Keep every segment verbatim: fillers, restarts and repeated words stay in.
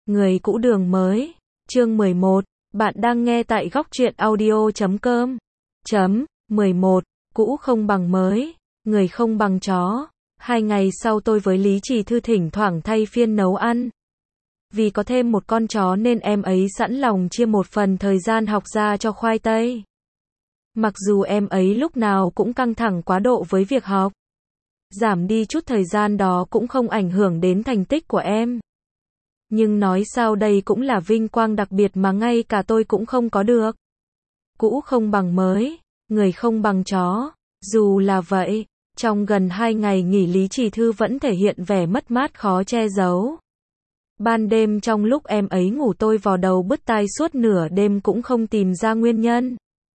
Người cũ đường mới. Chương mười một. Bạn đang nghe tại góc truyện audio chấm com. Chấm. mười một. Cũ không bằng mới. Người không bằng chó. Hai ngày sau tôi với Lý Trì Thư thỉnh thoảng thay phiên nấu ăn. Vì có thêm một con chó nên em ấy sẵn lòng chia một phần thời gian học ra cho khoai tây. Mặc dù em ấy lúc nào cũng căng thẳng quá độ với việc học. Giảm đi chút thời gian đó cũng không ảnh hưởng đến thành tích của em. Nhưng nói sao đây cũng là vinh quang đặc biệt mà ngay cả tôi cũng không có được. Cũ không bằng mới, người không bằng chó. Dù là vậy, trong gần hai ngày nghỉ Lý Trì Thư vẫn thể hiện vẻ mất mát khó che giấu. Ban đêm trong lúc em ấy ngủ tôi vò đầu bứt tai suốt nửa đêm cũng không tìm ra nguyên nhân.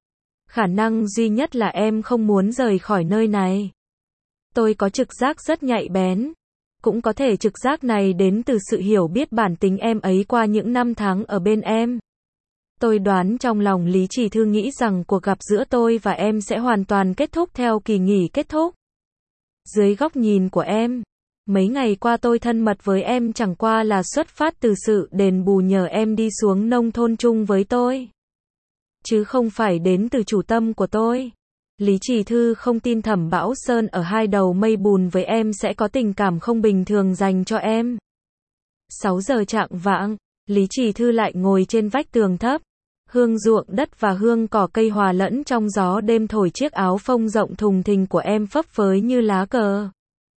Khả năng duy nhất là em không muốn rời khỏi nơi này. Tôi có trực giác rất nhạy bén. Cũng có thể trực giác này đến từ sự hiểu biết bản tính em ấy qua những năm tháng ở bên em. Tôi đoán trong lòng Lý Trì Thư nghĩ rằng cuộc gặp giữa tôi và em sẽ hoàn toàn kết thúc theo kỳ nghỉ kết thúc. Dưới góc nhìn của em, mấy ngày qua tôi thân mật với em chẳng qua là xuất phát từ sự đền bù nhờ em đi xuống nông thôn chung với tôi. Chứ không phải đến từ chủ tâm của tôi. Lý Trì Thư không tin Thẩm Bão Sơn ở hai đầu mây bùn với em sẽ có tình cảm không bình thường dành cho em. sáu giờ chạng vạng, Lý Trì Thư lại ngồi trên vách tường thấp. Hương ruộng đất và hương cỏ cây hòa lẫn trong gió đêm thổi chiếc áo phông rộng thùng thình của em phấp phới như lá cờ.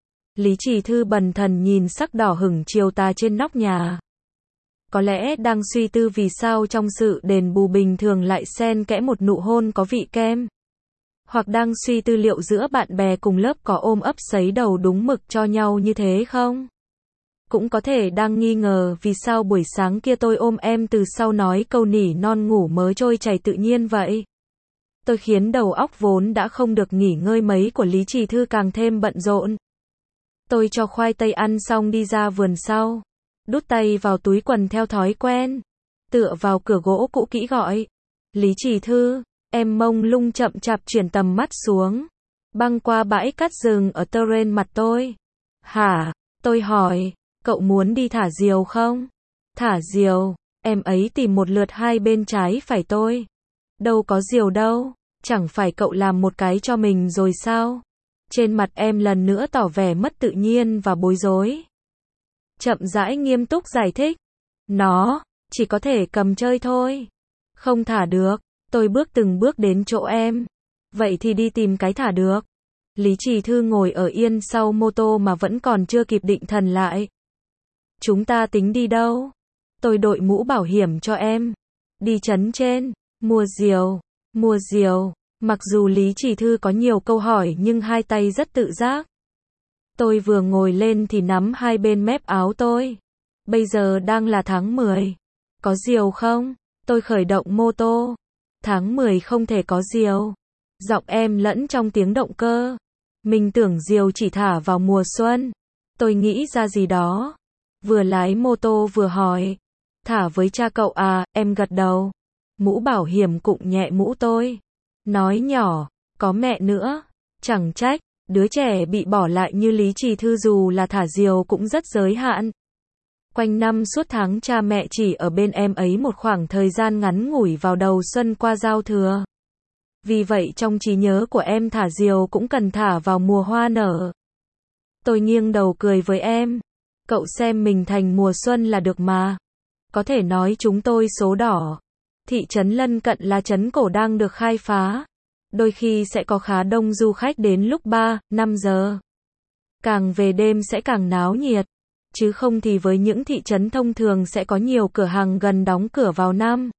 Lý Trì Thư bần thần nhìn sắc đỏ hửng chiều tà trên nóc nhà. Có lẽ đang suy tư vì sao trong sự đền bù bình thường lại xen kẽ một nụ hôn có vị kem. Hoặc đang suy tư liệu giữa bạn bè cùng lớp có ôm ấp sấy đầu đúng mực cho nhau như thế không? Cũng có thể đang nghi ngờ vì sao buổi sáng kia tôi ôm em từ sau nói câu nỉ non ngủ mớ trôi chảy tự nhiên vậy. Tôi khiến đầu óc vốn đã không được nghỉ ngơi mấy của Lý Trì Thư càng thêm bận rộn. Tôi cho khoai tây ăn xong đi ra vườn sau. Đút tay vào túi quần theo thói quen. Tựa vào cửa gỗ cũ kỹ gọi. Lý Trì Thư. Em mông lung chậm chạp chuyển tầm mắt xuống. Băng qua bãi cát rừng ở terrain mặt tôi. Hả? Tôi hỏi. Cậu muốn đi thả diều không? Thả diều? Em ấy tìm một lượt hai bên trái phải tôi. Đâu có diều đâu. Chẳng phải cậu làm một cái cho mình rồi sao? Trên mặt em lần nữa tỏ vẻ mất tự nhiên và bối rối. Chậm rãi nghiêm túc giải thích. Nó chỉ có thể cầm chơi thôi. Không thả được. Tôi bước từng bước đến chỗ em. Vậy thì đi tìm cái thả được. Lý Trì Thư ngồi ở yên sau mô tô mà vẫn còn chưa kịp định thần lại. Chúng ta tính đi đâu? Tôi đội mũ bảo hiểm cho em. Đi trấn trên. Mua diều. Mua diều. Mặc dù Lý Trì Thư có nhiều câu hỏi nhưng hai tay rất tự giác. Tôi vừa ngồi lên thì nắm hai bên mép áo tôi. Bây giờ đang là tháng mười. Có diều không? Tôi khởi động mô tô. Tháng mười không thể có diều. Giọng em lẫn trong tiếng động cơ. Mình tưởng diều chỉ thả vào mùa xuân. Tôi nghĩ ra gì đó. Vừa lái mô tô vừa hỏi. Thả với cha cậu à? Em gật đầu. Mũ bảo hiểm cụng nhẹ mũ tôi. Nói nhỏ. Có mẹ nữa. Chẳng trách. Đứa trẻ bị bỏ lại như Lý Trì Thư dù là thả diều cũng rất giới hạn. Quanh năm suốt tháng cha mẹ chỉ ở bên em ấy một khoảng thời gian ngắn ngủi vào đầu xuân qua giao thừa. Vì vậy trong trí nhớ của em thả diều cũng cần thả vào mùa hoa nở. Tôi nghiêng đầu cười với em. Cậu xem mình thành mùa xuân là được mà. Có thể nói chúng tôi số đỏ. Thị trấn lân cận là trấn cổ đang được khai phá. Đôi khi sẽ có khá đông du khách đến lúc ba, năm giờ. Càng về đêm sẽ càng náo nhiệt. Chứ không thì với những thị trấn thông thường sẽ có nhiều cửa hàng gần đóng cửa vào năm.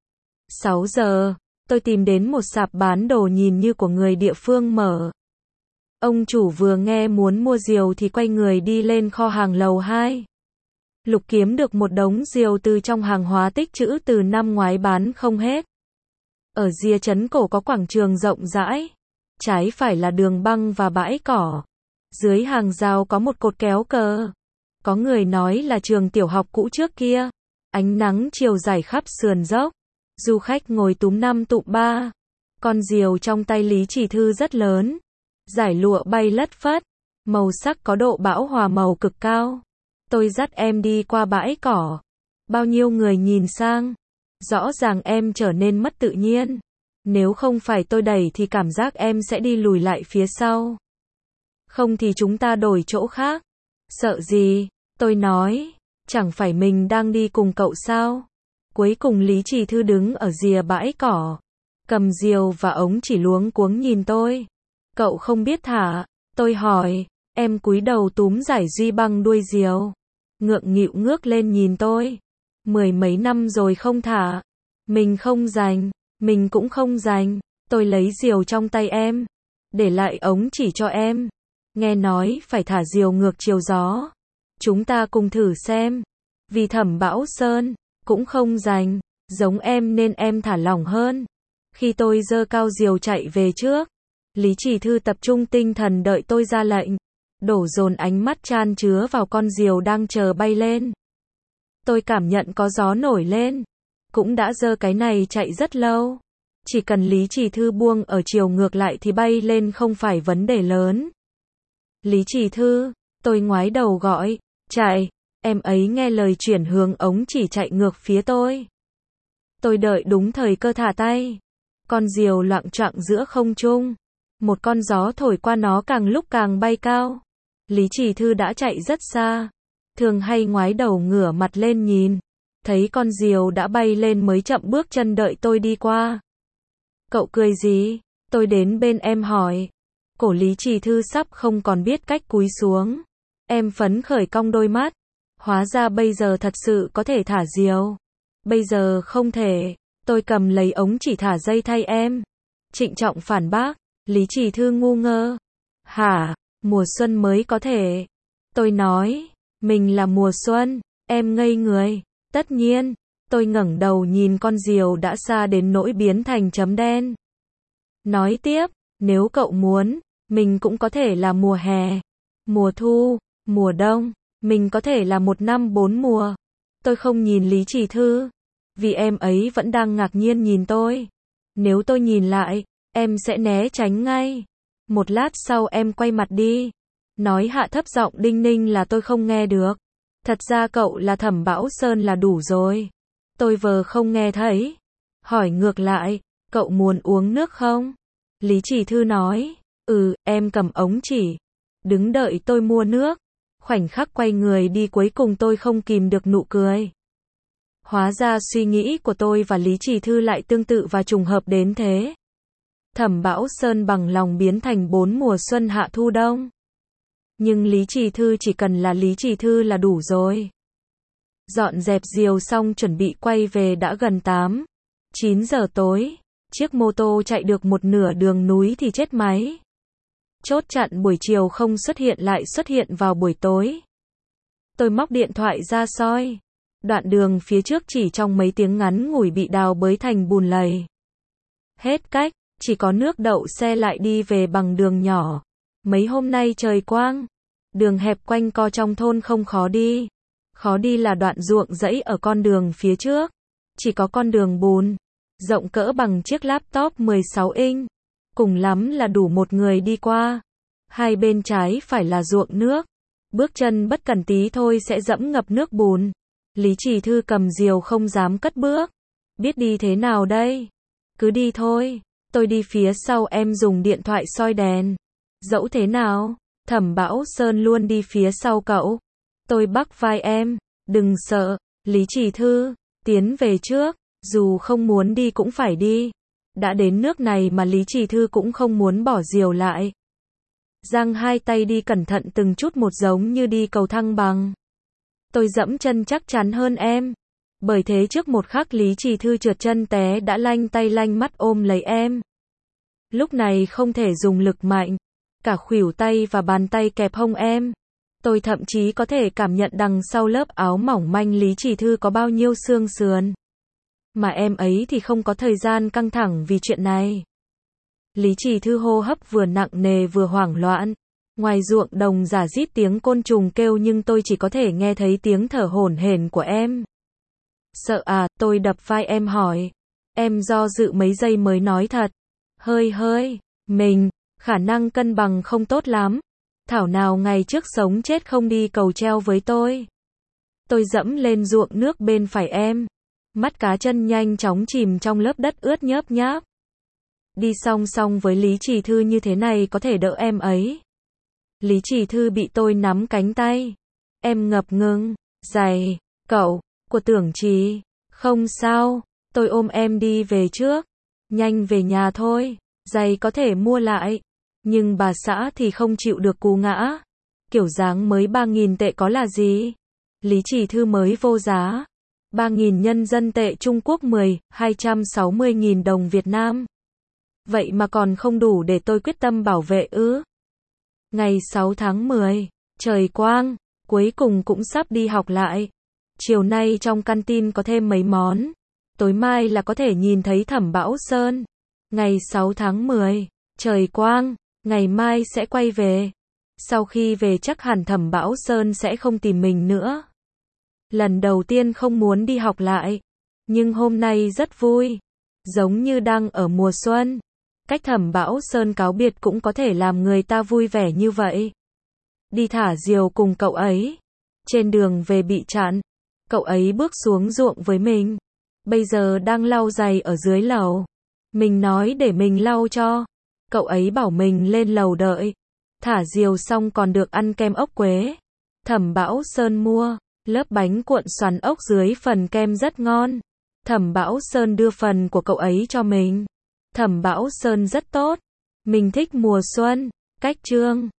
sáu giờ, tôi tìm đến một sạp bán đồ nhìn như của người địa phương mở. Ông chủ vừa nghe muốn mua diều thì quay người đi lên kho hàng lầu hai. Lục kiếm được một đống diều từ trong hàng hóa tích trữ từ năm ngoái bán không hết. Ở rìa trấn cổ có quảng trường rộng rãi. Trái phải là đường băng và bãi cỏ. Dưới hàng rào có một cột kéo cờ. Có người nói là trường tiểu học cũ trước kia. Ánh nắng chiều rải khắp sườn dốc. Du khách ngồi túm năm tụm ba. Con diều trong tay Lý Trì Thư rất lớn. Giải lụa bay lất phất. Màu sắc có độ bão hòa màu cực cao. Tôi dắt em đi qua bãi cỏ. Bao nhiêu người nhìn sang. Rõ ràng em trở nên mất tự nhiên. Nếu không phải tôi đẩy thì cảm giác em sẽ đi lùi lại phía sau. Không thì chúng ta đổi chỗ khác. Sợ gì? Tôi nói. Chẳng phải mình đang đi cùng cậu sao? Cuối cùng Lý Trì Thư đứng ở rìa bãi cỏ. Cầm rìu và ống chỉ luống cuống nhìn tôi. Cậu không biết thả? Tôi hỏi. Em cúi đầu túm giải duy băng đuôi rìu. Ngượng nghịu ngước lên nhìn tôi. Mười mấy năm rồi không thả. Mình không rành. Mình cũng không rành. Tôi lấy rìu trong tay em. Để lại ống chỉ cho em. Nghe nói phải thả rìu ngược chiều gió. Chúng ta cùng thử xem. Vì Thẩm Bão Sơn cũng không rành, giống em nên em thả lỏng hơn. Khi tôi giơ cao rìu chạy về trước, Lý Trì Thư tập trung tinh thần đợi tôi ra lệnh, đổ dồn ánh mắt chan chứa vào con rìu đang chờ bay lên. Tôi cảm nhận có gió nổi lên, cũng đã giơ cái này chạy rất lâu. Chỉ cần Lý Trì Thư buông ở chiều ngược lại thì bay lên không phải vấn đề lớn. Lý Trì Thư, tôi ngoái đầu gọi, chạy. Em ấy nghe lời chuyển hướng ống chỉ chạy ngược phía tôi. Tôi đợi đúng thời cơ thả tay. Con diều loạng choạng giữa không trung. Một con gió thổi qua nó càng lúc càng bay cao. Lý Trì Thư đã chạy rất xa. Thường hay ngoái đầu ngửa mặt lên nhìn. Thấy con diều đã bay lên mới chậm bước chân đợi tôi đi qua. Cậu cười gì? Tôi đến bên em hỏi. Cổ Lý Trì Thư sắp không còn biết cách cúi xuống. Em phấn khởi cong đôi mắt. Hóa ra bây giờ thật sự có thể thả diều. Bây giờ không thể. Tôi cầm lấy ống chỉ thả dây thay em. Trịnh trọng phản bác. Lý Trì Thư ngu ngơ. Hả? Mùa xuân mới có thể. Tôi nói. Mình là mùa xuân. Em ngây người. Tất nhiên. Tôi ngẩng đầu nhìn con diều đã xa đến nỗi biến thành chấm đen. Nói tiếp. Nếu cậu muốn, mình cũng có thể là mùa hè, mùa thu, mùa đông. Mình có thể là một năm bốn mùa. Tôi không nhìn Lý Trì Thư. Vì em ấy vẫn đang ngạc nhiên nhìn tôi. Nếu tôi nhìn lại, em sẽ né tránh ngay. Một lát sau em quay mặt đi. Nói hạ thấp giọng đinh ninh là tôi không nghe được. Thật ra cậu là Thẩm Bão Sơn là đủ rồi. Tôi vờ không nghe thấy. Hỏi ngược lại, cậu muốn uống nước không? Lý Trì Thư nói, ừ, em cầm ống chỉ. Đứng đợi tôi mua nước. Khoảnh khắc quay người đi cuối cùng tôi không kìm được nụ cười. Hóa ra suy nghĩ của tôi và Lý Trì Thư lại tương tự và trùng hợp đến thế. Thẩm Bão Sơn bằng lòng biến thành bốn mùa xuân hạ thu đông. Nhưng Lý Trì Thư chỉ cần là Lý Trì Thư là đủ rồi. Dọn dẹp diều xong chuẩn bị quay về đã gần tám, chín giờ tối. Chiếc mô tô chạy được một nửa đường núi thì chết máy. Chốt chặn buổi chiều không xuất hiện lại xuất hiện vào buổi tối. Tôi móc điện thoại ra soi. Đoạn đường phía trước chỉ trong mấy tiếng ngắn ngủi bị đào bới thành bùn lầy. Hết cách, chỉ có nước đậu xe lại đi về bằng đường nhỏ. Mấy hôm nay trời quang. Đường hẹp quanh co trong thôn không khó đi. Khó đi là đoạn ruộng rẫy ở con đường phía trước. Chỉ có con đường bùn. Rộng cỡ bằng chiếc laptop mười sáu inch. Cùng lắm là đủ một người đi qua. Hai bên trái phải là ruộng nước. Bước chân bất cẩn tí thôi sẽ dẫm ngập nước bùn. Lý Trì Thư cầm diều không dám cất bước. Biết đi thế nào đây? Cứ đi thôi. Tôi đi phía sau em dùng điện thoại soi đèn. Dẫu thế nào, Thẩm Bão Sơn luôn đi phía sau cậu. Tôi bắt vai em. Đừng sợ. Lý Trì Thư, tiến về trước. Dù không muốn đi cũng phải đi. Đã đến nước này mà Lý Trì Thư cũng không muốn bỏ diều lại. Giang hai tay đi cẩn thận từng chút một giống như đi cầu thăng bằng. Tôi dẫm chân chắc chắn hơn em. Bởi thế trước một khắc Lý Trì Thư trượt chân té đã lanh tay lanh mắt ôm lấy em. Lúc này không thể dùng lực mạnh. Cả khuỷu tay và bàn tay kẹp hông em. Tôi thậm chí có thể cảm nhận đằng sau lớp áo mỏng manh Lý Trì Thư có bao nhiêu xương sườn. Mà em ấy thì không có thời gian căng thẳng vì chuyện này. Lý Trì Thư hô hấp vừa nặng nề vừa hoảng loạn. Ngoài ruộng đồng rả rít tiếng côn trùng kêu nhưng tôi chỉ có thể nghe thấy tiếng thở hổn hển của em. Sợ à, tôi đập vai em hỏi. Em do dự mấy giây mới nói thật. Hơi hơi, mình, khả năng cân bằng không tốt lắm. Thảo nào ngày trước sống chết không đi cầu treo với tôi. Tôi dẫm lên ruộng nước bên phải em. Mắt cá chân nhanh chóng chìm trong lớp đất ướt nhớp nháp. Đi song song với Lý Trì Thư như thế này có thể đỡ em ấy. Lý Trì Thư bị tôi nắm cánh tay. Em ngập ngừng. Giày. Cậu. Của Tưởng Trì. Không sao. Tôi ôm em đi về trước. Nhanh về nhà thôi. Giày có thể mua lại. Nhưng bà xã thì không chịu được cú ngã. Kiểu dáng mới ba nghìn tệ có là gì? Lý Trì Thư mới vô giá. ba nghìn nhân dân tệ Trung Quốc mười, hai trăm sáu mươi nghìn đồng Việt Nam. Vậy mà còn không đủ để tôi quyết tâm bảo vệ ư? Ngày sáu tháng mười, trời quang, cuối cùng cũng sắp đi học lại. Chiều nay trong canteen có thêm mấy món. Tối mai là có thể nhìn thấy Thẩm Bão Sơn. Ngày sáu tháng mười, trời quang, ngày mai sẽ quay về. Sau khi về chắc hẳn Thẩm Bão Sơn sẽ không tìm mình nữa. Lần đầu tiên không muốn đi học lại. Nhưng hôm nay rất vui. Giống như đang ở mùa xuân. Cách Thẩm Bão Sơn cáo biệt cũng có thể làm người ta vui vẻ như vậy. Đi thả diều cùng cậu ấy. Trên đường về bị chặn. Cậu ấy bước xuống ruộng với mình. Bây giờ đang lau giày ở dưới lầu. Mình nói để mình lau cho. Cậu ấy bảo mình lên lầu đợi. Thả diều xong còn được ăn kem ốc quế. Thẩm Bão Sơn mua. Lớp bánh cuộn xoắn ốc dưới phần kem rất ngon. Thẩm Bão Sơn đưa phần của cậu ấy cho mình. Thẩm Bão Sơn rất tốt. Mình thích mùa xuân. Cách chương